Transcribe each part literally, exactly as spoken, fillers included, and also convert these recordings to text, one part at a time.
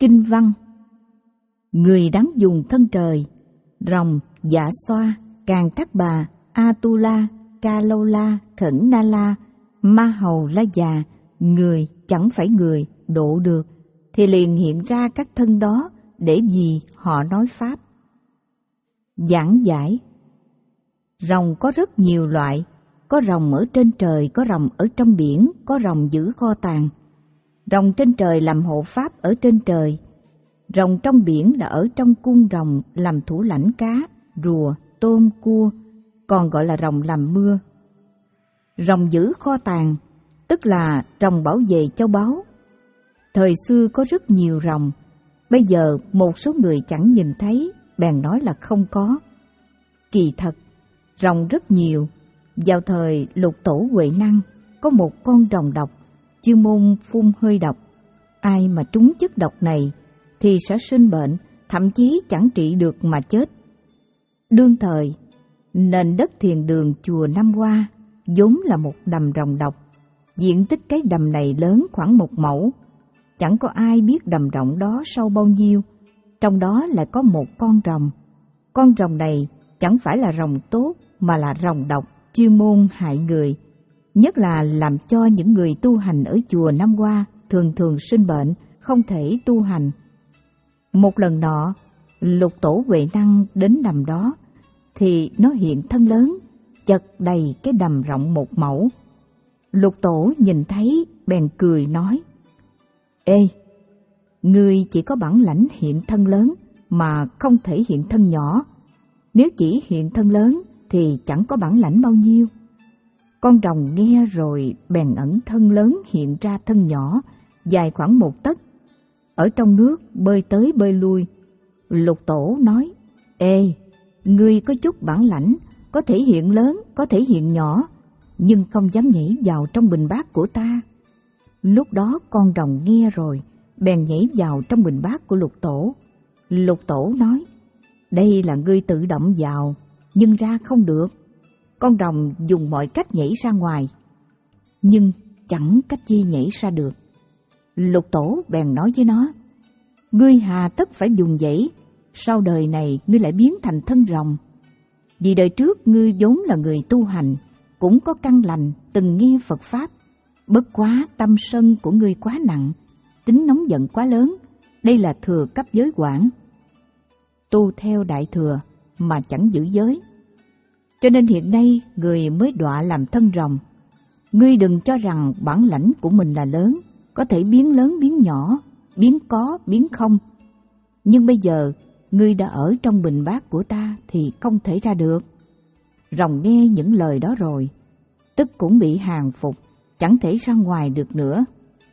Kinh văn. Người đáng dùng thân trời, rồng, dạ xoa, càn thác bà, Atula, Ca Lâu La, Khẩn Na La, Ma Hầu La Già, người chẳng phải người độ được, thì liền hiện ra các thân đó để vì họ nói pháp. Giảng giải. Rồng có rất nhiều loại, có rồng ở trên trời, có rồng ở trong biển, có rồng giữ kho tàng. Rồng trên trời làm hộ pháp ở trên trời, rồng trong biển là ở trong cung rồng làm thủ lãnh cá, rùa, tôm, cua, còn gọi là rồng làm mưa. Rồng giữ kho tàng, tức là rồng bảo vệ châu báu. Thời xưa có rất nhiều rồng, bây giờ một số người chẳng nhìn thấy, bèn nói là không có. Kỳ thật, rồng rất nhiều. Vào thời Lục Tổ Huệ Năng, có một con rồng độc, chuyên môn phun hơi độc. Ai mà trúng chất độc này thì sẽ sinh bệnh, thậm chí chẳng trị được mà chết. Đương thời, nền đất thiền đường chùa Nam Hoa vốn là một đầm rồng độc. Diện tích cái đầm này lớn khoảng một mẫu. Chẳng có ai biết đầm rộng đó sâu bao nhiêu. Trong đó lại có một con rồng. Con rồng này chẳng phải là rồng tốt mà là rồng độc, chuyên môn hại người. Nhất là làm cho những người tu hành ở chùa Nam Hoa thường thường sinh bệnh, không thể tu hành. Một lần nọ, Lục Tổ Huệ Năng đến đầm đó, thì nó hiện thân lớn, chật đầy cái đầm rộng một mẫu. Lục Tổ nhìn thấy, bèn cười nói: Ê, ngươi chỉ có bản lãnh hiện thân lớn, mà không thể hiện thân nhỏ. Nếu chỉ hiện thân lớn, thì chẳng có bản lãnh bao nhiêu. Con rồng nghe rồi, bèn ẩn thân lớn hiện ra thân nhỏ, dài khoảng một tấc. Ở trong nước, bơi tới bơi lui. Lục Tổ nói: Ê, ngươi có chút bản lãnh, có thể hiện lớn, có thể hiện nhỏ, nhưng không dám nhảy vào trong bình bát của ta. Lúc đó con rồng nghe rồi, bèn nhảy vào trong bình bát của Lục Tổ. Lục Tổ nói: Đây là ngươi tự động vào, nhưng ra không được. Con rồng dùng mọi cách nhảy ra ngoài, nhưng chẳng cách chi nhảy ra được. Lục Tổ bèn nói với nó: Ngươi hà tất phải dùng dãy, sau đời này ngươi lại biến thành thân rồng. Vì đời trước ngươi vốn là người tu hành, cũng có căn lành, từng nghe Phật Pháp. Bất quá tâm sân của ngươi quá nặng, tính nóng giận quá lớn, đây là thừa cấp giới quản. Tu theo Đại Thừa mà chẳng giữ giới, cho nên hiện nay người mới đọa làm thân rồng. Ngươi đừng cho rằng bản lãnh của mình là lớn, có thể biến lớn biến nhỏ, biến có biến không. Nhưng bây giờ ngươi đã ở trong bình bát của ta thì không thể ra được. Rồng nghe những lời đó rồi, tức cũng bị hàng phục, chẳng thể ra ngoài được nữa.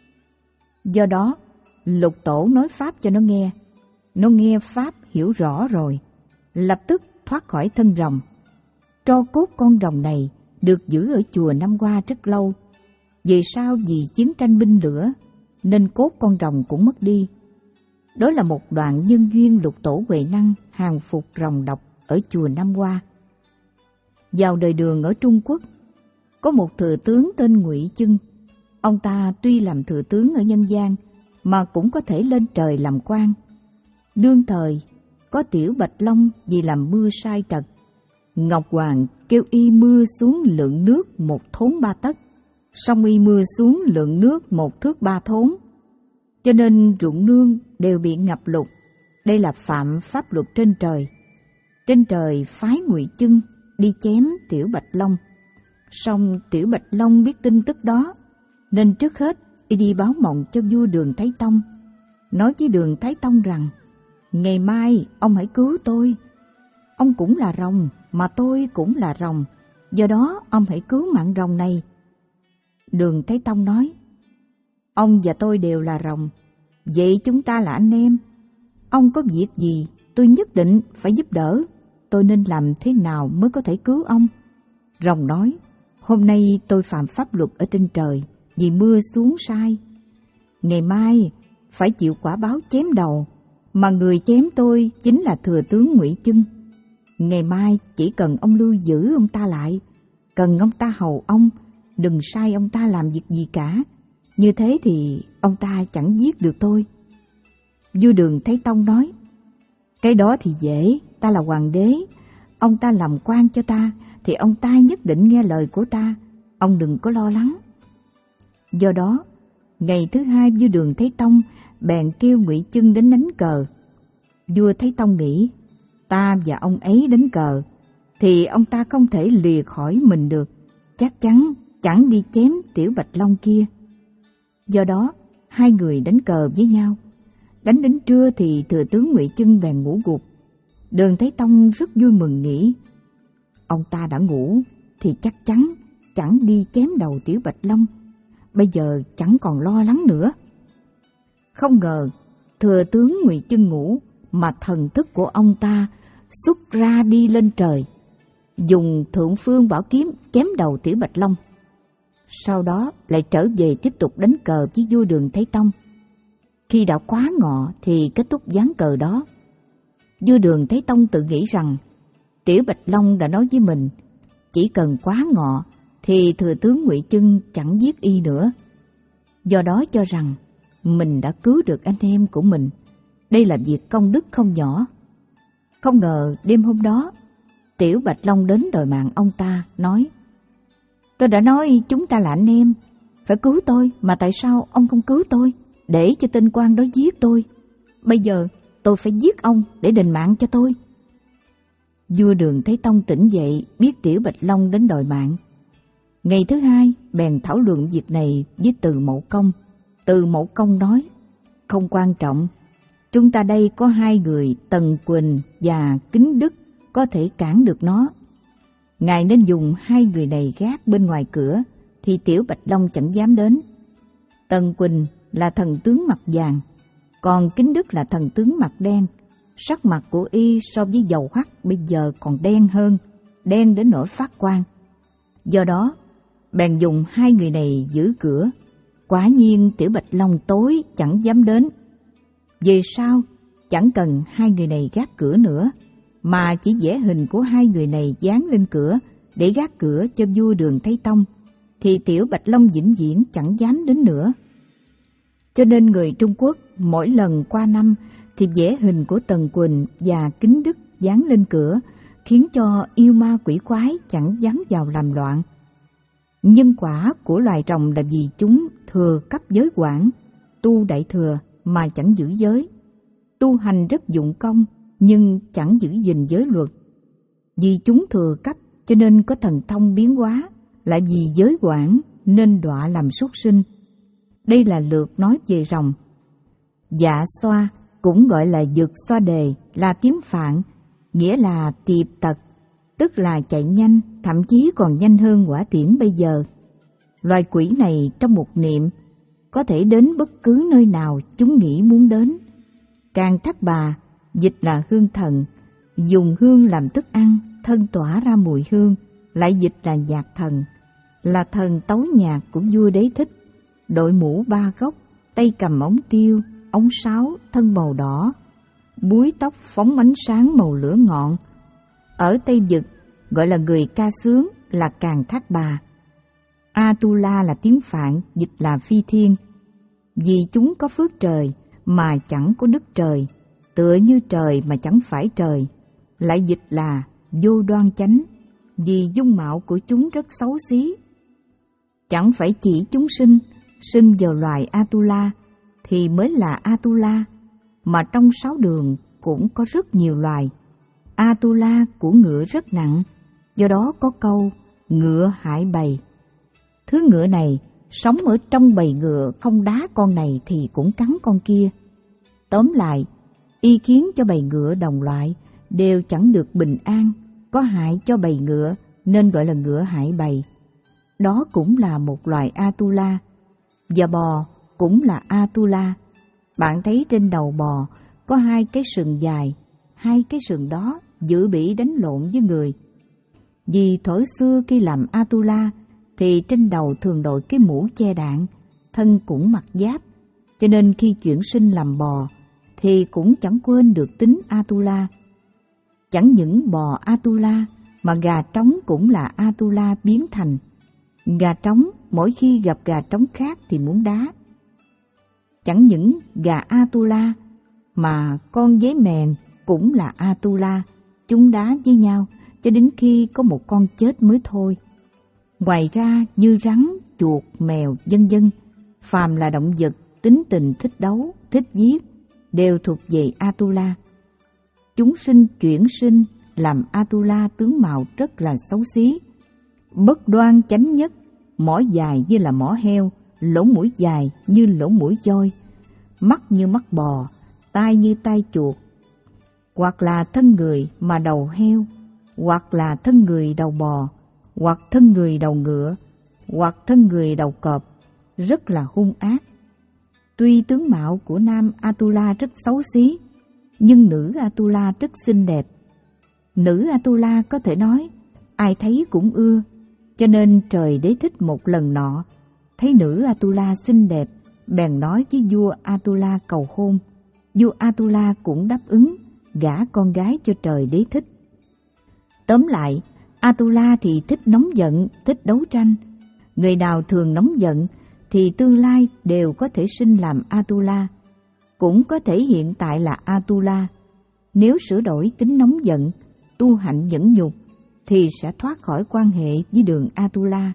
Do đó, Lục Tổ nói Pháp cho nó nghe. Nó nghe Pháp hiểu rõ rồi, lập tức thoát khỏi thân rồng. Tro cốt con rồng này được giữ ở chùa Nam Hoa rất lâu. Về sau vì chiến tranh binh lửa, nên cốt con rồng cũng mất đi. Đó là một đoạn nhân duyên Lục Tổ Huệ Năng hàng phục rồng độc ở chùa Nam Hoa. Vào đời Đường ở Trung Quốc, có một thừa tướng tên Ngụy Chưng. Ông ta tuy làm thừa tướng ở nhân gian, mà cũng có thể lên trời làm quan. Đương thời, có Tiểu Bạch Long vì làm mưa sai trật. Ngọc Hoàng kêu y mưa xuống lượng nước một thốn ba tấc, song y mưa xuống lượng nước một thước ba thốn. Cho nên ruộng nương đều bị ngập lụt. Đây là phạm pháp luật trên trời. Trên trời phái Ngụy Chưng đi chém Tiểu Bạch Long. Song Tiểu Bạch Long biết tin tức đó, nên trước hết y đi báo mộng cho vua Đường Thái Tông, nói với Đường Thái Tông rằng: Ngày mai ông hãy cứu tôi. Ông cũng là rồng, mà tôi cũng là rồng, do đó ông hãy cứu mạng rồng này. Đường Thái Tông nói: Ông và tôi đều là rồng, vậy chúng ta là anh em. Ông có việc gì tôi nhất định phải giúp đỡ, tôi nên làm thế nào mới có thể cứu ông? Rồng nói: Hôm nay tôi phạm pháp luật ở trên trời vì mưa xuống sai. Ngày mai phải chịu quả báo chém đầu, mà người chém tôi chính là thừa tướng Ngụy Chưng. Ngày mai chỉ cần ông lưu giữ ông ta lại, cần ông ta hầu ông, đừng sai ông ta làm việc gì cả. Như thế thì ông ta chẳng giết được tôi. Vua Đường Thái Tông nói: cái đó thì dễ, ta là hoàng đế, ông ta làm quan cho ta thì ông ta nhất định nghe lời của ta, ông đừng có lo lắng. Do đó, ngày thứ hai vua Đường Thái Tông bèn kêu Ngụy Chưng đến đánh cờ. Vua Thái Tông nghĩ, ta và ông ấy đánh cờ thì ông ta không thể lìa khỏi mình được, chắc chắn chẳng đi chém Tiểu Bạch Long kia. Do đó, hai người đánh cờ với nhau. Đánh đến trưa thì thừa tướng Ngụy Chưng bèn ngủ gục. Đường Thái Tông rất vui mừng nghĩ, ông ta đã ngủ thì chắc chắn chẳng đi chém đầu Tiểu Bạch Long, bây giờ chẳng còn lo lắng nữa. Không ngờ thừa tướng Ngụy Chưng ngủ mà thần thức của ông ta xuất ra đi lên trời, dùng thượng phương bảo kiếm chém đầu Tiểu Bạch Long. Sau đó lại trở về tiếp tục đánh cờ với vua Đường Thái Tông. Khi đã quá ngọ thì kết thúc ván cờ đó. Vua Đường Thái Tông tự nghĩ rằng Tiểu Bạch Long đã nói với mình, chỉ cần quá ngọ thì thừa tướng Ngụy Chưng chẳng giết y nữa. Do đó cho rằng mình đã cứu được anh em của mình. Đây là việc công đức không nhỏ. Không ngờ đêm hôm đó, Tiểu Bạch Long đến đòi mạng ông ta, nói: tôi đã nói chúng ta là anh em, phải cứu tôi, mà tại sao ông không cứu tôi, để cho tên quan đó giết tôi? Bây giờ tôi phải giết ông để đền mạng cho tôi. Vua Đường Thái Tông tỉnh dậy, biết Tiểu Bạch Long đến đòi mạng. Ngày thứ hai, bèn thảo luận việc này với Từ Mậu Công. Từ Mậu Công nói: không quan trọng, chúng ta đây có hai người Tần Quỳnh và Kính Đức có thể cản được nó. Ngài nên dùng hai người này gác bên ngoài cửa, thì Tiểu Bạch Long chẳng dám đến. Tần Quỳnh là thần tướng mặt vàng, còn Kính Đức là thần tướng mặt đen. Sắc mặt của y so với dầu hắc bây giờ còn đen hơn, đen đến nỗi phát quang. Do đó, bèn dùng hai người này giữ cửa. Quả nhiên Tiểu Bạch Long tối chẳng dám đến. Về sau, chẳng cần hai người này gác cửa nữa, mà chỉ vẽ hình của hai người này dán lên cửa để gác cửa cho vua Đường Thái Tông, thì Tiểu Bạch Long vĩnh viễn chẳng dám đến nữa. Cho nên người Trung Quốc mỗi lần qua năm thì vẽ hình của Tần Quỳnh và Kính Đức dán lên cửa, khiến cho yêu ma quỷ quái chẳng dám vào làm loạn. Nhân quả của loài rồng là vì chúng thừa cấp giới quản, tu đại thừa mà chẳng giữ giới, tu hành rất dụng công nhưng chẳng giữ gìn giới luật. Vì chúng thừa cấp cho nên có thần thông biến hóa, lại vì giới quản nên đọa làm súc sinh. Đây là lượt nói về rồng. Dạ xoa cũng gọi là dực xoa đề, là tiếng Phạn, nghĩa là tiệp tật, tức là chạy nhanh, thậm chí còn nhanh hơn hỏa tiễn bây giờ. Loài quỷ này trong một niệm có thể đến bất cứ nơi nào chúng nghĩ muốn đến. Càng Thác Bà, dịch là hương thần, dùng hương làm thức ăn, thân tỏa ra mùi hương, lại dịch là nhạc thần, là thần tấu nhạc của vua Đế Thích, đội mũ ba góc, tay cầm ống tiêu, ống sáo, thân màu đỏ, búi tóc phóng ánh sáng màu lửa ngọn. Ở Tây Vực gọi là người ca sướng, là Càng Thác Bà. Atula là tiếng Phạn, dịch là phi thiên. Vì chúng có phước trời mà chẳng có đức trời, tựa như trời mà chẳng phải trời, lại dịch là vô đoan chánh, vì dung mạo của chúng rất xấu xí. Chẳng phải chỉ chúng sinh, sinh vào loài Atula thì mới là Atula, mà trong sáu đường cũng có rất nhiều loài. Atula của ngựa rất nặng, do đó có câu ngựa hại bầy. Thứ ngựa này sống ở trong bầy ngựa, không đá con này thì cũng cắn con kia. Tóm lại, y khiến cho bầy ngựa đồng loại đều chẳng được bình an, có hại cho bầy ngựa nên gọi là ngựa hại bầy. Đó cũng là một loài Atula. Và bò cũng là Atula. Bạn thấy trên đầu bò có hai cái sừng dài, hai cái sừng đó dự bị đánh lộn với người. Vì thuở xưa khi làm Atula thì trên đầu thường đội cái mũ che đạn, thân cũng mặc giáp, cho nên khi chuyển sinh làm bò thì cũng chẳng quên được tính Atula. Chẳng những bò Atula mà gà trống cũng là Atula biến thành. Gà trống mỗi khi gặp gà trống khác thì muốn đá. Chẳng những gà Atula mà con dế mèn cũng là Atula, chúng đá với nhau cho đến khi có một con chết mới thôi. Ngoài ra như rắn, chuột, mèo, vân vân, phàm là động vật tính tình thích đấu, thích giết, đều thuộc về Atula. Chúng sinh chuyển sinh làm Atula tướng mạo rất là xấu xí, bất đoan chánh nhất, mỏ dài như là mỏ heo, lỗ mũi dài như lỗ mũi voi, mắt như mắt bò, tai như tai chuột, hoặc là thân người mà đầu heo, hoặc là thân người đầu bò, hoặc thân người đầu ngựa, hoặc thân người đầu cọp, rất là hung ác. Tuy tướng mạo của nam Atula rất xấu xí, nhưng nữ Atula rất xinh đẹp. Nữ Atula có thể nói ai thấy cũng ưa, cho nên trời đế thích một lần nọ thấy nữ Atula xinh đẹp, bèn nói với vua Atula cầu hôn. Vua Atula cũng đáp ứng, gả con gái cho trời đế thích. Tóm lại, Atula thì thích nóng giận, thích đấu tranh. Người nào thường nóng giận thì tương lai đều có thể sinh làm Atula, cũng có thể hiện tại là Atula. Nếu sửa đổi tính nóng giận, tu hạnh nhẫn nhục thì sẽ thoát khỏi quan hệ với đường Atula.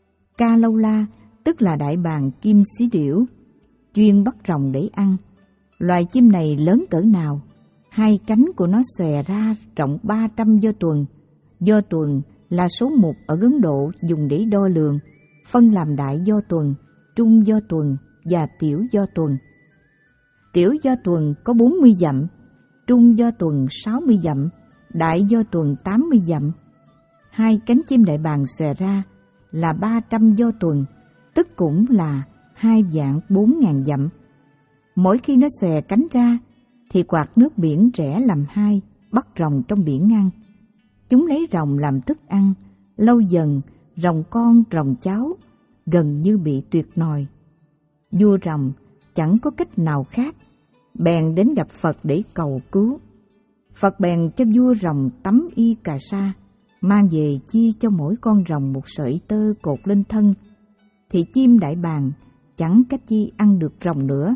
Kalola tức là đại bàng kim xí điểu, chuyên bắt rồng để ăn. Loài chim này lớn cỡ nào? Hai cánh của nó xòe ra rộng ba trăm do tuần. Do tuần là số mục ở Ấn Độ dùng để đo lường, phân làm đại do tuần, trung do tuần và tiểu do tuần. Tiểu do tuần có bốn mươi dặm, trung do tuần sáu mươi dặm, đại do tuần tám mươi dặm. Hai cánh chim đại bàng xòe ra là ba trăm do tuần, tức cũng là hai vạn bốn ngàn dặm. Mỗi khi nó xòe cánh ra thì quạt nước biển rẽ làm hai, bắt rồng trong biển ăn. Chúng lấy rồng làm thức ăn, lâu dần rồng con rồng cháu gần như bị tuyệt nòi. Vua rồng chẳng có cách nào khác, bèn đến gặp Phật để cầu cứu. Phật bèn cho vua rồng tắm y cà sa, mang về chia cho mỗi con rồng một sợi tơ cột lên thân, thì chim đại bàng chẳng cách chi ăn được rồng nữa,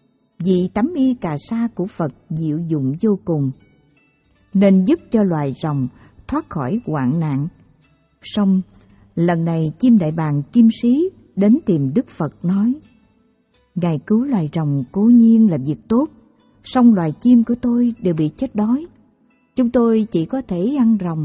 vì tấm y cà sa của Phật diệu dụng vô cùng, nên giúp cho loài rồng thoát khỏi hoạn nạn. Song lần này chim đại bàng kim sĩ đến tìm Đức Phật nói: Ngài cứu loài rồng cố nhiên là việc tốt, song loài chim của tôi đều bị chết đói. Chúng tôi chỉ có thể ăn rồng.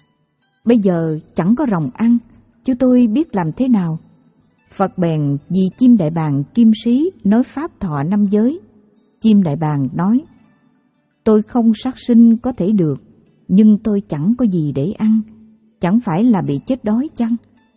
Bây giờ chẳng có rồng ăn, chúng tôi biết làm thế nào? Phật bèn vì chim đại bàng kim sĩ nói pháp thọ năm giới. Chim đại bàng nói: Tôi không sát sinh có thể được, nhưng tôi chẳng có gì để ăn, chẳng phải là bị chết đói chăng?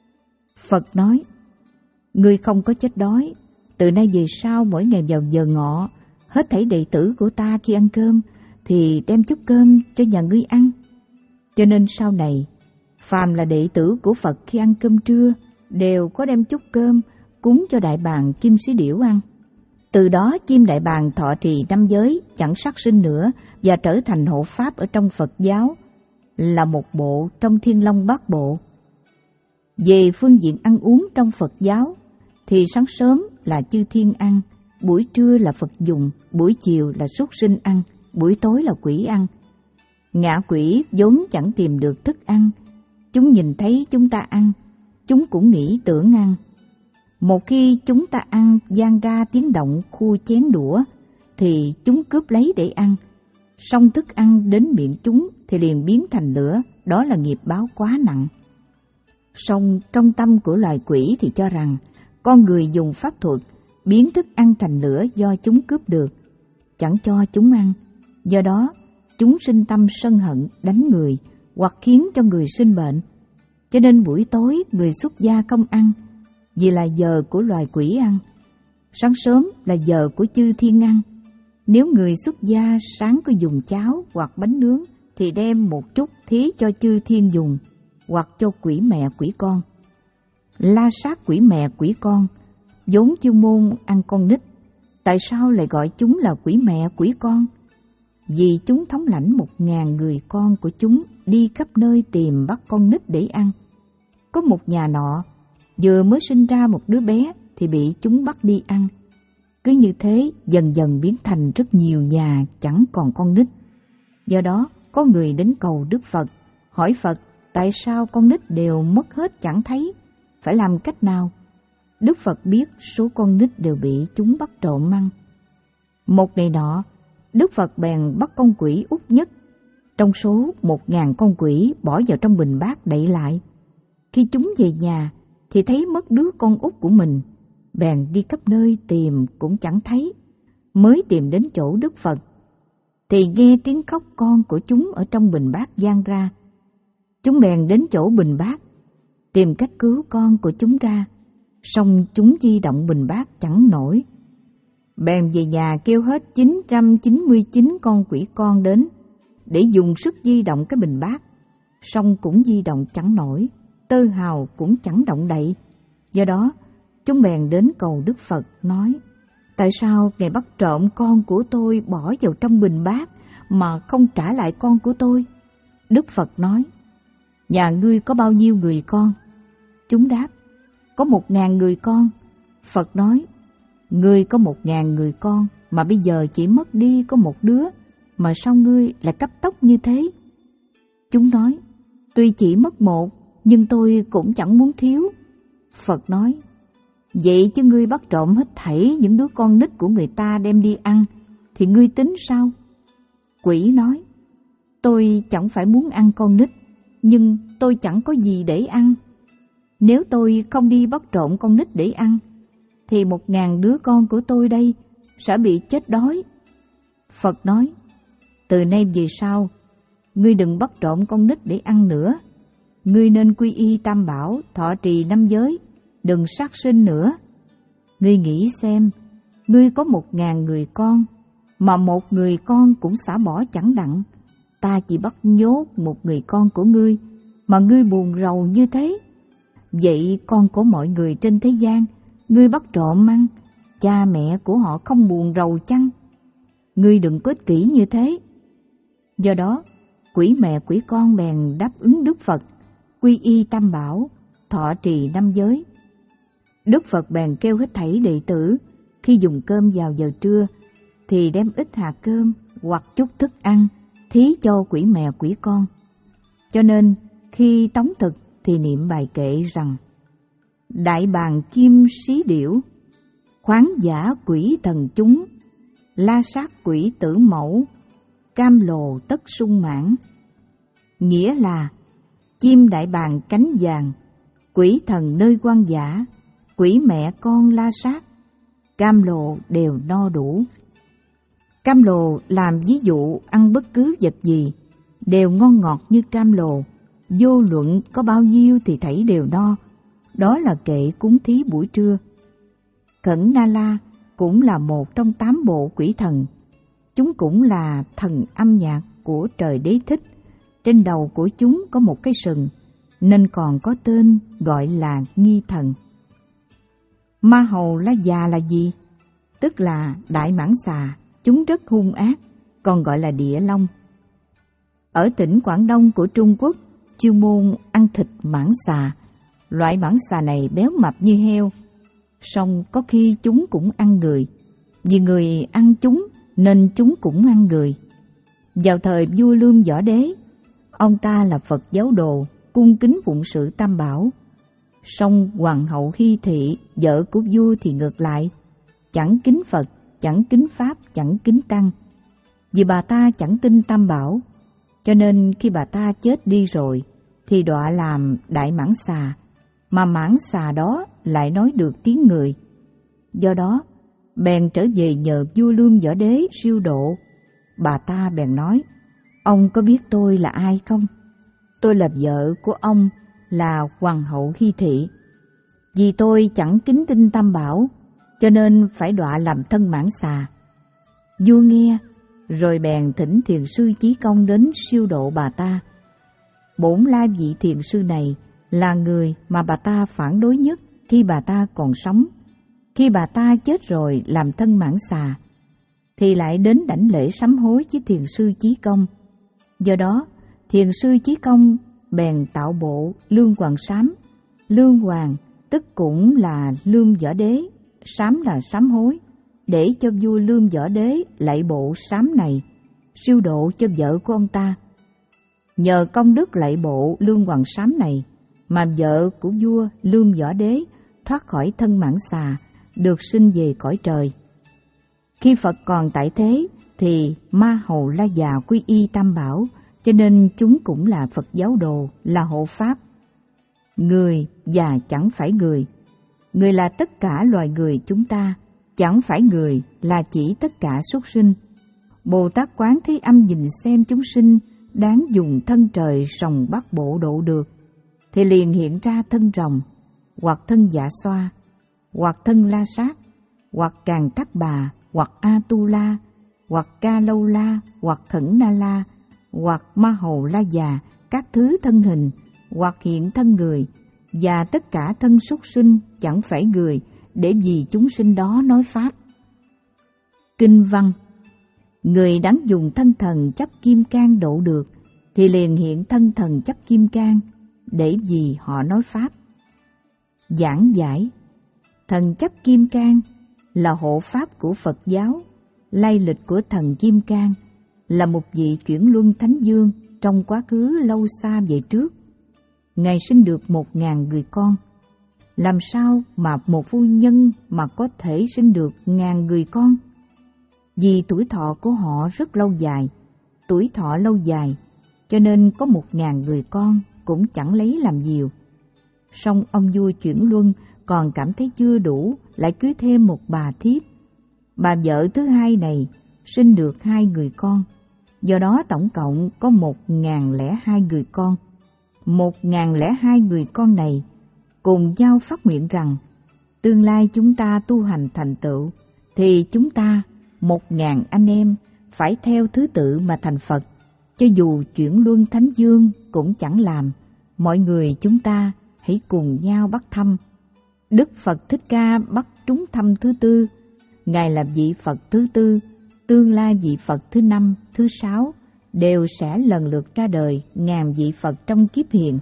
Phật nói: Ngươi không có chết đói. Từ nay về sau mỗi ngày vào giờ ngọ, hết thảy đệ tử của ta khi ăn cơm thì đem chút cơm cho nhà ngươi ăn. Cho nên sau này, phàm là đệ tử của Phật khi ăn cơm trưa đều có đem chút cơm cúng cho đại bàng kim sĩ điểu ăn. Từ đó chim đại bàng thọ trì năm giới, chẳng sát sinh nữa và trở thành hộ pháp ở trong Phật giáo, là một bộ trong Thiên Long Bát Bộ. Về phương diện ăn uống trong Phật giáo thì sáng sớm là chư thiên ăn, buổi trưa là Phật dùng, buổi chiều là súc sinh ăn, buổi tối là quỷ ăn. Ngạ quỷ vốn chẳng tìm được thức ăn, chúng nhìn thấy chúng ta ăn, chúng cũng nghĩ tưởng ăn. Một khi chúng ta ăn vang ra tiếng động khu chén đũa thì chúng cướp lấy để ăn, xong thức ăn đến miệng chúng thì liền biến thành lửa, đó là nghiệp báo quá nặng. Song trong tâm của loài quỷ thì cho rằng con người dùng pháp thuật biến thức ăn thành lửa do chúng cướp được, chẳng cho chúng ăn. Do đó chúng sinh tâm sân hận, đánh người hoặc khiến cho người sinh bệnh. Cho nên buổi tối người xuất gia không ăn, vì là giờ của loài quỷ ăn. Sáng sớm là giờ của chư thiên ăn. Nếu người xuất gia sáng có dùng cháo hoặc bánh nướng thì đem một chút thí cho chư thiên dùng, hoặc cho quỷ mẹ quỷ con. La sát quỷ mẹ quỷ con vốn chuyên môn ăn con nít, tại sao lại gọi chúng là quỷ mẹ quỷ con? Vì chúng thống lãnh một ngàn người con của chúng đi khắp nơi tìm bắt con nít để ăn. Có một nhà nọ vừa mới sinh ra một đứa bé thì bị chúng bắt đi ăn. Cứ như thế dần dần biến thành rất nhiều nhà chẳng còn con nít. Do đó có người đến cầu Đức Phật, hỏi Phật tại sao con nít đều mất hết chẳng thấy, phải làm cách nào? Đức Phật biết số con nít đều bị chúng bắt trộm ăn. Một ngày nọ, Đức Phật bèn bắt con quỷ út nhất. Trong số một ngàn con quỷ bỏ vào trong bình bát đậy lại. Khi chúng về nhà thì thấy mất đứa con út của mình, bèn đi khắp nơi tìm cũng chẳng thấy. Mới tìm đến chỗ Đức Phật thì nghe tiếng khóc con của chúng ở trong bình bát vang ra. Chúng bèn đến chỗ bình bát tìm cách cứu con của chúng ra, song chúng di động bình bát chẳng nổi. Bèn về nhà kêu hết chín trăm chín mươi chín con quỷ con đến để dùng sức di động cái bình bát, song cũng di động chẳng nổi, tơ hào cũng chẳng động đậy. Do đó chúng bèn đến cầu Đức Phật nói: tại sao Ngài bắt trộm con của tôi bỏ vào trong bình bát mà không trả lại con của tôi? Đức Phật nói: nhà ngươi có bao nhiêu người con? Chúng đáp: có một ngàn người con. Phật nói: ngươi có một ngàn người con mà bây giờ chỉ mất đi có một đứa, mà sao ngươi lại cấp tốc như thế? Chúng nói: tuy chỉ mất một, nhưng tôi cũng chẳng muốn thiếu. Phật nói: vậy chứ ngươi bắt trộm hết thảy những đứa con nít của người ta đem đi ăn, thì ngươi tính sao? Quỷ nói: tôi chẳng phải muốn ăn con nít, nhưng tôi chẳng có gì để ăn. Nếu tôi không đi bắt trộm con nít để ăn, thì một ngàn đứa con của tôi đây sẽ bị chết đói. Phật nói: từ nay về sau, ngươi đừng bắt trộm con nít để ăn nữa. Ngươi nên quy y Tam Bảo, thọ trì năm giới, đừng sát sinh nữa. Ngươi nghĩ xem, ngươi có một ngàn người con, mà một người con cũng xả bỏ chẳng đặng. Ta chỉ bắt nhốt một người con của ngươi, mà ngươi buồn rầu như thế. Vậy con của mọi người trên thế gian, ngươi bắt trộm ăn, cha mẹ của họ không buồn rầu chăng? Ngươi đừng có ích kỷ như thế. Do đó, quỷ mẹ quỷ con bèn đáp ứng Đức Phật, quy y Tam Bảo, thọ trì năm giới. Đức Phật bèn kêu hết thảy đệ tử, khi dùng cơm vào giờ trưa, thì đem ít hạt cơm hoặc chút thức ăn thí cho quỷ mẹ quỷ con. Cho nên, khi tống thực thì niệm bài kệ rằng: đại bàng kim xí điểu, khoáng giả quỷ thần chúng, la sát quỷ tử mẫu, cam lồ tất sung mãn. Nghĩa là chim đại bàng cánh vàng, quỷ thần nơi quan giả, quỷ mẹ con la sát, cam lồ đều no đủ. Cam lồ làm ví dụ ăn bất cứ vật gì đều ngon ngọt như cam lồ, vô luận có bao nhiêu thì thảy đều no. Đó là kệ cúng thí buổi trưa. Khẩn Na La cũng là một trong tám bộ quỷ thần. Chúng cũng là thần âm nhạc của trời Đế Thích. Trên đầu của chúng có một cái sừng, nên còn có tên gọi là nghi thần. Ma Hầu La Già là gì? Tức là đại mãng xà. Chúng rất hung ác, còn gọi là địa long. Ở tỉnh Quảng Đông của Trung Quốc, chuyên môn ăn thịt mãng xà. Loại mãng xà này béo mập như heo, song có khi chúng cũng ăn người. Vì người ăn chúng nên chúng cũng ăn người. Vào thời vua Lương Võ Đế, ông ta là Phật giáo đồ, cung kính phụng sự Tam Bảo. Song hoàng hậu Hy Thị, vợ của vua thì ngược lại, chẳng kính Phật, chẳng kính Pháp, chẳng kính Tăng. Vì bà ta chẳng tin Tam Bảo, cho nên khi bà ta chết đi rồi thì đọa làm đại mãng xà, mà mãng xà đó lại nói được tiếng người. Do đó bèn trở về nhờ vua Lương Võ Đế siêu độ. Bà ta bèn nói: ông có biết tôi là ai không? Tôi là vợ của ông, là hoàng hậu Hy Thị. Vì tôi chẳng kính tin Tam Bảo, cho nên phải đọa làm thân mãng xà. Vua nghe rồi bèn thỉnh thiền sư Chí Công đến siêu độ bà ta. Bổn la vị thiền sư này là người mà bà ta phản đối nhất khi bà ta còn sống. Khi bà ta chết rồi làm thân mãng xà, thì lại đến đảnh lễ sám hối với thiền sư Chí Công. Do đó, thiền sư Chí Công bèn tạo bộ Lương Hoàng Sám. Lương Hoàng tức cũng là Lương Võ Đế, sám là sám hối. để cho vua Lương Võ Đế lạy bộ sám này, siêu độ cho vợ của ông ta. Nhờ công đức lạy bộ Lương Hoàng Sám này mà vợ của vua Lương Võ Đế thoát khỏi thân mãng xà, được sinh về cõi trời. Khi Phật còn tại thế thì Ma Hầu La Già quy y Tam Bảo, cho nên chúng cũng là Phật giáo đồ, là hộ pháp. Người và chẳng phải người. Người là tất cả loài người chúng ta, chẳng phải người là chỉ tất cả súc sinh. Bồ Tát Quán Thế Âm nhìn xem chúng sinh đáng dùng thân trời rồng bắt bộ độ được, thì liền hiện ra thân rồng, hoặc thân Dạ Xoa, hoặc thân La Sát, hoặc Càng Tắc Bà, hoặc Atula, hoặc Ca Lâu La, hoặc Khẩn Na La, hoặc Ma Hầu La Già, các thứ thân hình, hoặc hiện thân người, và tất cả thân súc sinh chẳng phải người, để vì chúng sinh đó nói pháp. Kinh văn: người đáng dùng thân thần chấp kim cang độ được, thì liền hiện thân thần chấp kim cang, để vì họ nói pháp. Giảng giải: thần chấp kim cang là hộ pháp của Phật giáo. Lai lịch của thần kim cang là một vị chuyển luân thánh dương trong quá khứ lâu xa về trước. Ngài sinh được một ngàn người con. Làm sao mà một phu nhân mà có thể sinh được ngàn người con? Vì tuổi thọ của họ rất lâu dài, tuổi thọ lâu dài, cho nên có một ngàn người con cũng chẳng lấy làm nhiều. Song ông vua chuyển luân còn cảm thấy chưa đủ, lại cưới thêm một bà thiếp. Bà vợ thứ hai này sinh được hai người con, do đó tổng cộng có một ngàn lẻ hai người con. Một ngàn lẻ hai người con này cùng nhau phát nguyện rằng tương lai chúng ta tu hành thành tựu, thì chúng ta một ngàn anh em phải theo thứ tự mà thành Phật. Cho dù chuyển luân thánh dương cũng chẳng làm, mọi người chúng ta hãy cùng nhau bắt thăm. Đức Phật Thích Ca bắt chúng thăm thứ tư. Ngài là vị Phật thứ tư, tương lai vị Phật thứ năm, thứ sáu đều sẽ lần lượt ra đời ngàn vị Phật trong kiếp hiện.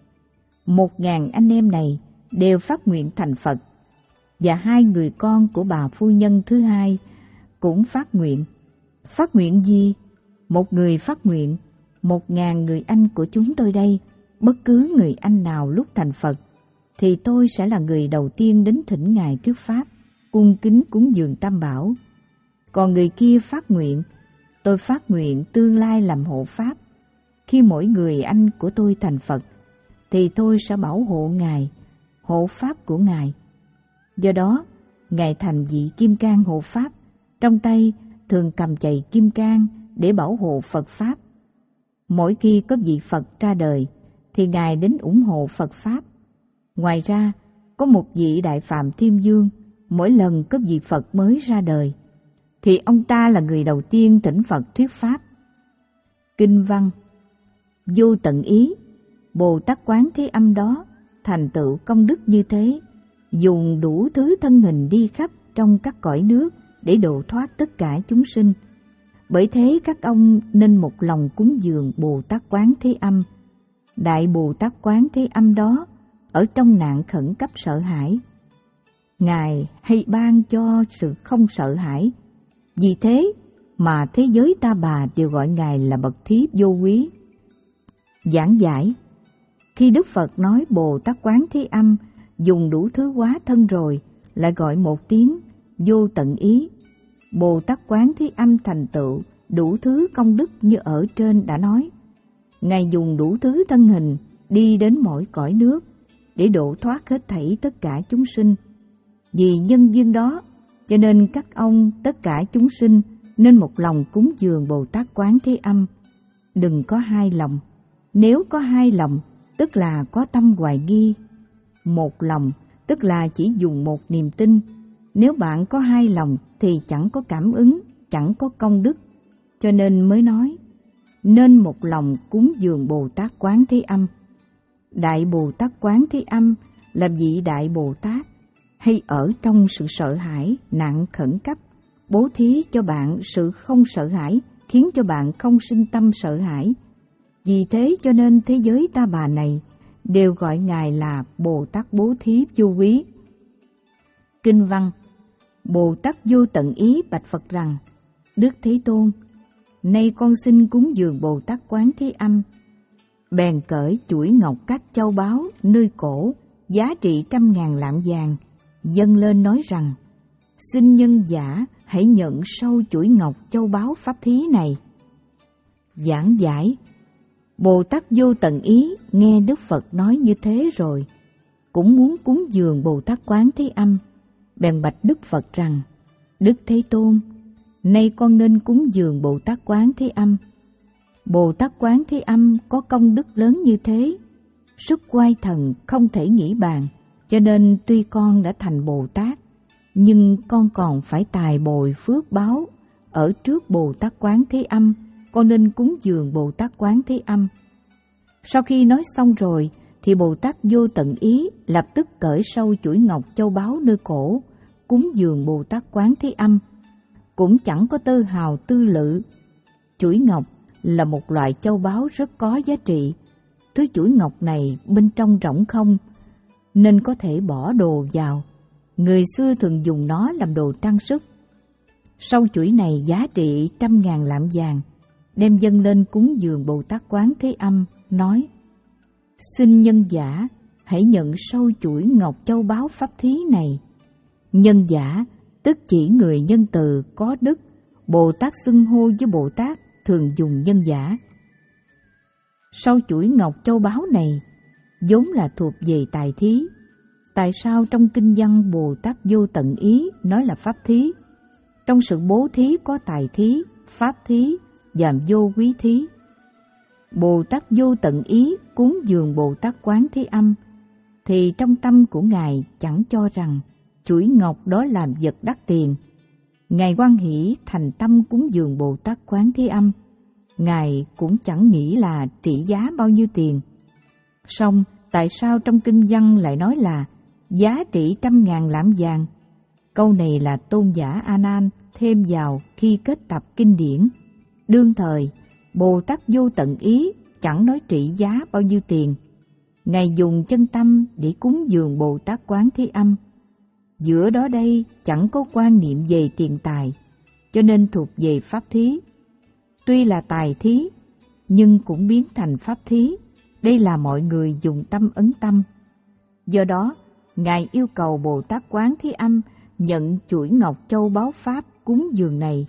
Một ngàn anh em này đều phát nguyện thành Phật, và hai người con của bà phu nhân thứ hai cũng phát nguyện. Phát nguyện gì? Một người phát nguyện, một ngàn người anh của chúng tôi đây, bất cứ người anh nào lúc thành Phật, thì tôi sẽ là người đầu tiên đến thỉnh Ngài thuyết pháp, cung kính cúng dường Tam Bảo. Còn người kia phát nguyện, tôi phát nguyện tương lai làm hộ pháp. Khi mỗi người anh của tôi thành Phật, thì tôi sẽ bảo hộ Ngài, hộ pháp của Ngài. Do đó, Ngài thành vị kim cang hộ pháp, trong tay thường cầm chày kim cang để bảo hộ Phật pháp. Mỗi khi có vị Phật ra đời, thì Ngài đến ủng hộ Phật pháp. Ngoài ra, có một vị Đại Phạm Thiên Dương, mỗi lần có vị Phật mới ra đời, thì ông ta là người đầu tiên thỉnh Phật thuyết pháp. Kinh văn: vô tận ý, Bồ Tát Quán Thế Âm đó thành tựu công đức như thế, dùng đủ thứ thân hình đi khắp trong các cõi nước để độ thoát tất cả chúng sinh. Bởi thế các ông nên một lòng cúng dường Bồ Tát Quán Thế Âm. Đại Bồ Tát Quán Thế Âm đó ở trong nạn khẩn cấp sợ hãi, Ngài hay ban cho sự không sợ hãi. Vì thế mà thế giới ta bà đều gọi Ngài là bậc thiếp vô quý. Giảng giải: khi Đức Phật nói Bồ Tát Quán Thế Âm dùng đủ thứ hóa thân rồi, lại gọi một tiếng vô tận ý. Bồ Tát Quán Thế Âm thành tựu đủ thứ công đức như ở trên đã nói. Ngài dùng đủ thứ thân hình đi đến mỗi cõi nước để độ thoát hết thảy tất cả chúng sinh. Vì nhân duyên đó, cho nên các ông tất cả chúng sinh nên một lòng cúng dường Bồ Tát Quán Thế Âm. Đừng có hai lòng. Nếu có hai lòng, tức là có tâm hoài nghi. Một lòng, tức là chỉ dùng một niềm tin. Nếu bạn có hai lòng thì chẳng có cảm ứng, chẳng có công đức. Cho nên mới nói, nên một lòng cúng dường Bồ Tát Quán Thế Âm. Đại Bồ Tát Quán Thế Âm là vị Đại Bồ Tát hay ở trong sự sợ hãi, nạn khẩn cấp, bố thí cho bạn sự không sợ hãi, khiến cho bạn không sinh tâm sợ hãi. Vì thế cho nên thế giới ta bà này đều gọi Ngài là Bồ Tát Bố Thí vô quý. Kinh văn: Bồ Tát Vô Tận Ý bạch Phật rằng: Đức Thế Tôn, nay con xin cúng dường Bồ Tát Quán Thế Âm. Bèn cởi chuỗi ngọc các châu báu nơi cổ, giá trị trăm ngàn lạng vàng, dâng lên nói rằng: Xin nhân giả hãy nhận sau chuỗi ngọc châu báu pháp thí này. Giảng giải: Bồ Tát Vô Tận Ý nghe Đức Phật nói như thế rồi, cũng muốn cúng dường Bồ Tát Quán Thế Âm, bèn bạch Đức Phật rằng: Đức Thế Tôn, nay con nên cúng dường Bồ Tát Quán Thế Âm. Bồ Tát Quán Thế Âm có công đức lớn như thế, sức oai thần không thể nghĩ bàn, cho nên tuy con đã thành Bồ Tát, nhưng con còn phải tài bồi phước báo ở trước Bồ Tát Quán Thế Âm, con nên cúng dường Bồ Tát Quán Thế Âm. Sau khi nói xong rồi, thì Bồ Tát Vô Tận Ý lập tức cởi sâu chuỗi ngọc châu báu nơi cổ, cúng dường Bồ Tát Quán Thế Âm, cũng chẳng có tơ hào tư lự. Chuỗi ngọc là một loại châu báu rất có giá trị. Thứ chuỗi ngọc này bên trong rỗng không, nên có thể bỏ đồ vào. Người xưa thường dùng nó làm đồ trang sức. Sau chuỗi này giá trị trăm ngàn lạng vàng, đem dâng lên cúng dường Bồ Tát Quán Thế Âm, nói: Xin nhân giả hãy nhận sâu chuỗi ngọc châu báu pháp thí này. Nhân giả tức chỉ người nhân từ có đức. Bồ Tát xưng hô với Bồ Tát thường dùng nhân giả. Sau chuỗi ngọc châu báu này vốn là thuộc về tài thí. Tại sao trong kinh văn Bồ Tát Vô Tận Ý nói là pháp thí? Trong sự bố thí có tài thí, pháp thí và vô quý thí. Bồ Tát Vô Tận Ý cúng dường Bồ Tát Quán Thế Âm, thì trong tâm của Ngài chẳng cho rằng chuỗi ngọc đó làm vật đắt tiền. Ngài hoan hỷ thành tâm cúng dường Bồ Tát Quán Thế Âm. Ngài cũng chẳng nghĩ là trị giá bao nhiêu tiền. Song tại sao trong kinh văn lại nói là giá trị trăm ngàn lạng vàng? Câu này là tôn giả A Nan thêm vào khi kết tập kinh điển. Đương thời Bồ Tát Vô Tận Ý chẳng nói trị giá bao nhiêu tiền. Ngài dùng chân tâm để cúng dường Bồ Tát Quán Thế Âm. Giữa đó đây chẳng có quan niệm về tiền tài, cho nên thuộc về pháp thí. Tuy là tài thí, nhưng cũng biến thành pháp thí. Đây là mọi người dùng tâm ấn tâm. Do đó, Ngài yêu cầu Bồ Tát Quán Thế Âm nhận chuỗi ngọc châu báu pháp cúng dường này.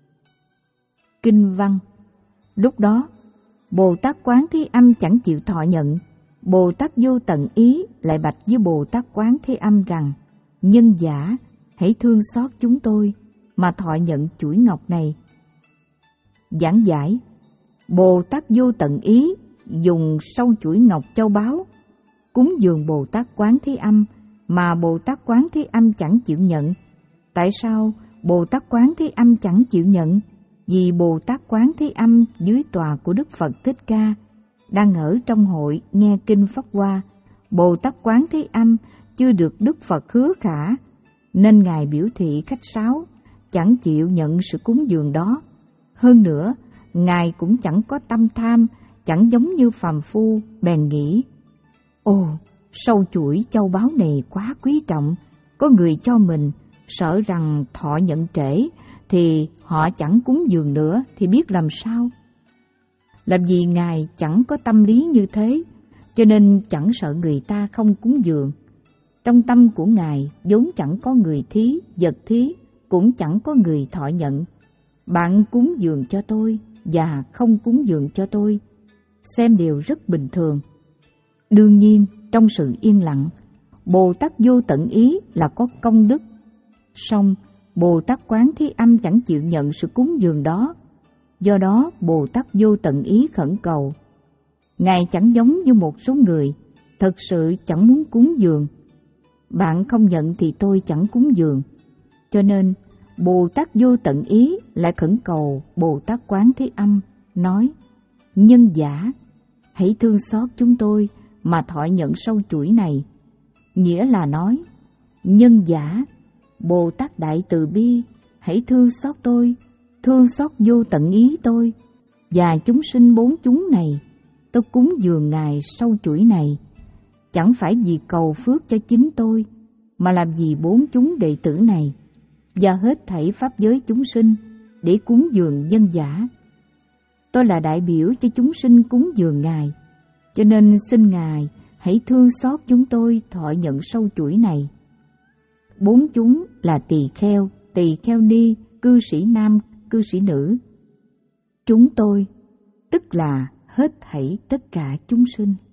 Kinh văn: Lúc đó, Bồ Tát Quán Thế Âm chẳng chịu thọ nhận. Bồ Tát Vô Tận Ý lại bạch với Bồ Tát Quán Thế Âm rằng: Nhân giả hãy thương xót chúng tôi mà thọ nhận chuỗi ngọc này. Giảng giải: Bồ Tát Vô Tận Ý dùng sâu chuỗi ngọc châu báu cúng dường Bồ Tát Quán Thế Âm, mà Bồ Tát Quán Thế Âm chẳng chịu nhận. Tại sao Bồ Tát Quán Thế Âm chẳng chịu nhận? Vì Bồ Tát Quán Thế Âm dưới tòa của Đức Phật Thích Ca đang ở trong hội nghe kinh Pháp Hoa. Bồ Tát Quán Thế Âm chưa được Đức Phật hứa khả, nên Ngài biểu thị khách sáo, chẳng chịu nhận sự cúng dường đó. Hơn nữa, Ngài cũng chẳng có tâm tham, chẳng giống như phàm phu, bèn nghĩ: Ồ, sâu chuỗi châu báu này quá quý trọng, có người cho mình, sợ rằng thọ nhận trễ thì họ chẳng cúng dường nữa thì biết làm sao. Làm gì Ngài chẳng có tâm lý như thế, cho nên chẳng sợ người ta không cúng dường. Trong tâm của Ngài vốn chẳng có người thí, vật thí, cũng chẳng có người thọ nhận. Bạn cúng dường cho tôi và không cúng dường cho tôi, xem đều rất bình thường. Đương nhiên, trong sự yên lặng, Bồ Tát Vô Tận Ý là có công đức. Song Bồ Tát Quán Thế Âm chẳng chịu nhận sự cúng dường đó. Do đó Bồ Tát Vô Tận Ý khẩn cầu. Ngài chẳng giống như một số người, thật sự chẳng muốn cúng dường. Bạn không nhận thì tôi chẳng cúng dường. Cho nên Bồ Tát Vô Tận Ý lại khẩn cầu Bồ Tát Quán Thế Âm, nói: Nhân giả hãy thương xót chúng tôi mà thọ nhận sâu chuỗi này. Nghĩa là nói: Nhân giả, Bồ Tát Đại Từ Bi, hãy thương xót tôi, thương xót Vô Tận Ý tôi và chúng sinh bốn chúng này. Tôi cúng dường Ngài sâu chuỗi này, chẳng phải vì cầu phước cho chính tôi, mà làm vì bốn chúng đệ tử này. và hết thảy pháp giới chúng sinh để cúng dường nhân giả. Tôi là đại biểu cho chúng sinh cúng dường Ngài, cho nên xin Ngài hãy thương xót chúng tôi thọ nhận sâu chuỗi này. Bốn chúng là tỳ kheo, tỳ kheo ni, cư sĩ nam, cư sĩ nữ. Chúng tôi, tức là hết thảy tất cả chúng sinh.